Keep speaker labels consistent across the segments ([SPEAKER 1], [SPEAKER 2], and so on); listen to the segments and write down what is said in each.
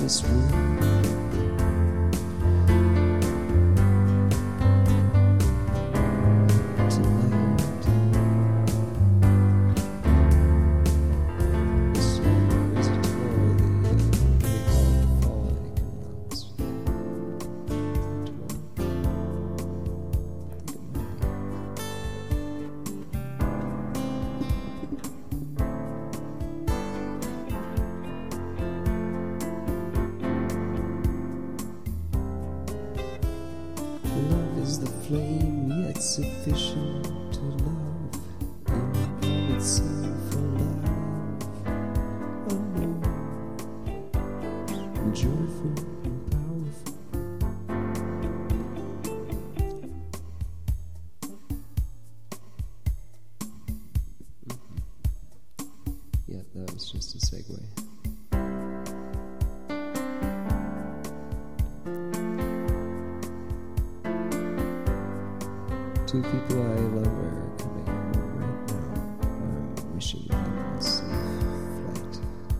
[SPEAKER 1] this room. Love is the flame, yet sufficient to love in itself alive, alone, and joyful and powerful. Yeah, that was just a segue. Two people I love are coming home right now. I'm wishing them a safe flight.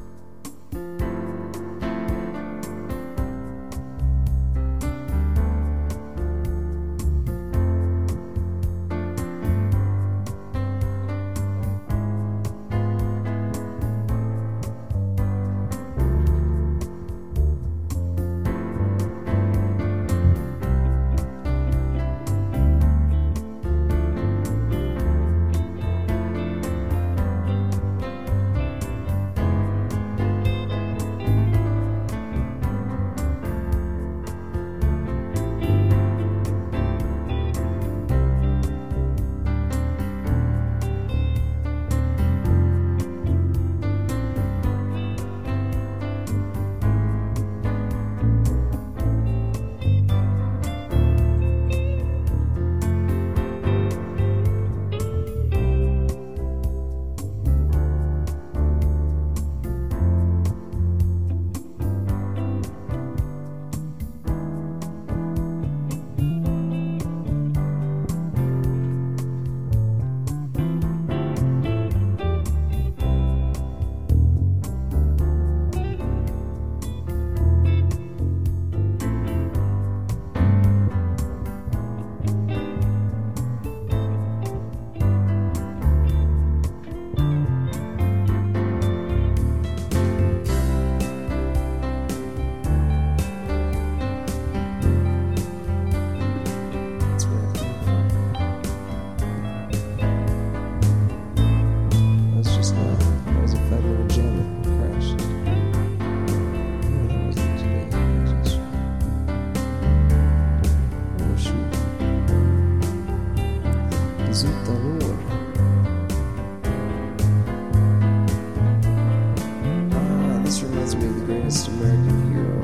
[SPEAKER 1] This reminds me of the greatest American hero.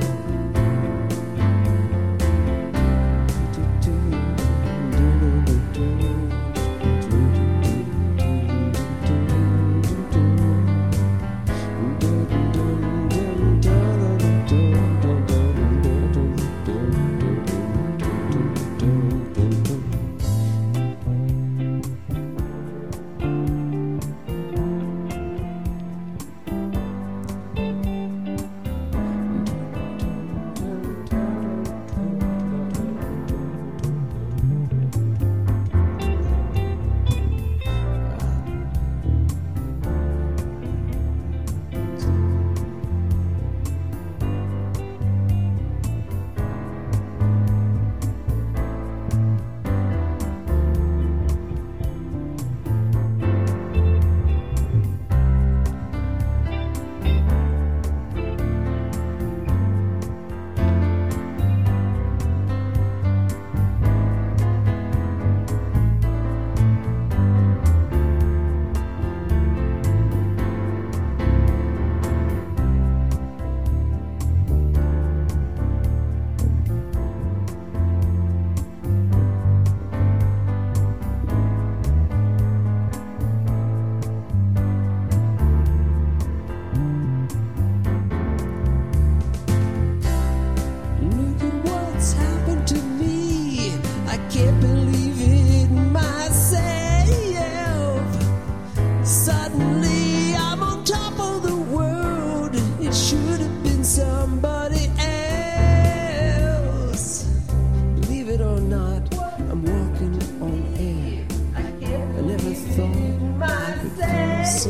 [SPEAKER 1] so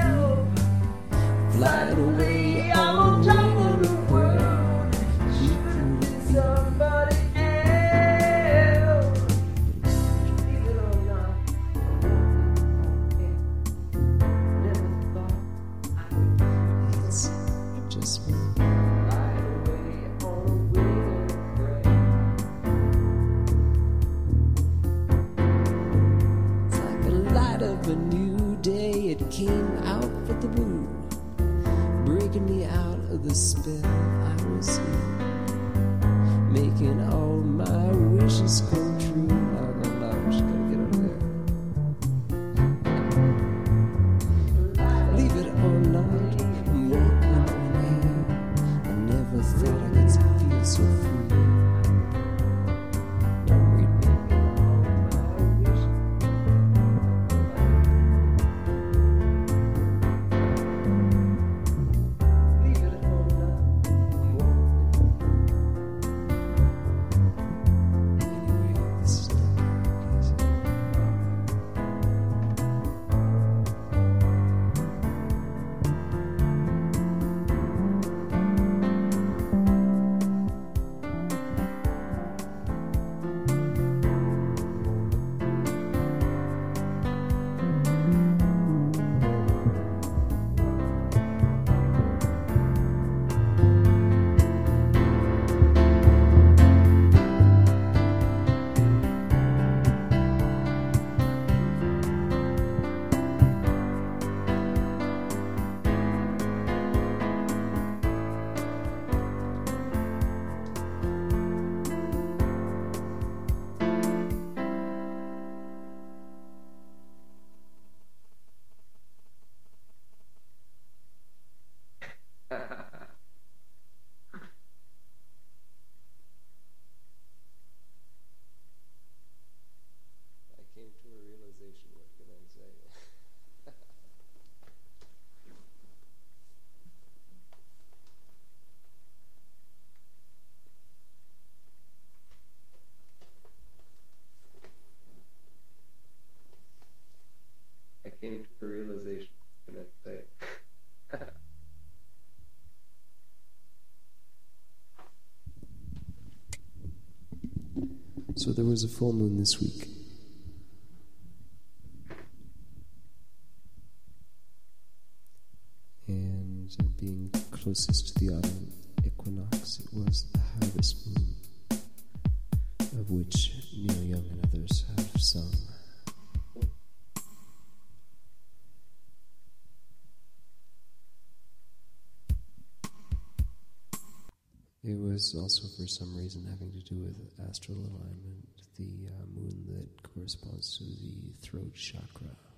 [SPEAKER 1] flying away on top of the world. She could be somebody else. Believe it or not, never thought I could do this. Just fly away on a wing of gray. It's like the light of a new day. It came out for the blue, breaking me out of the spell I was in, making all my wishes come true. I don't know, I just gotta get over there. Leave it or not, I'm walking on air. I never thought I could feel so free. I'm remaking all my wishes. Leave it or not, I'm walking. Anyway, this is not karaoke. I came to a realization, what can I say? I came to a realization, what can I say? So there was a full moon this week. And being closest to the autumn equinox, it was the harvest moon, of which Neil Young and others have sung. It was also for some reason having to do with astral alignment, the moon that corresponds to the throat chakra.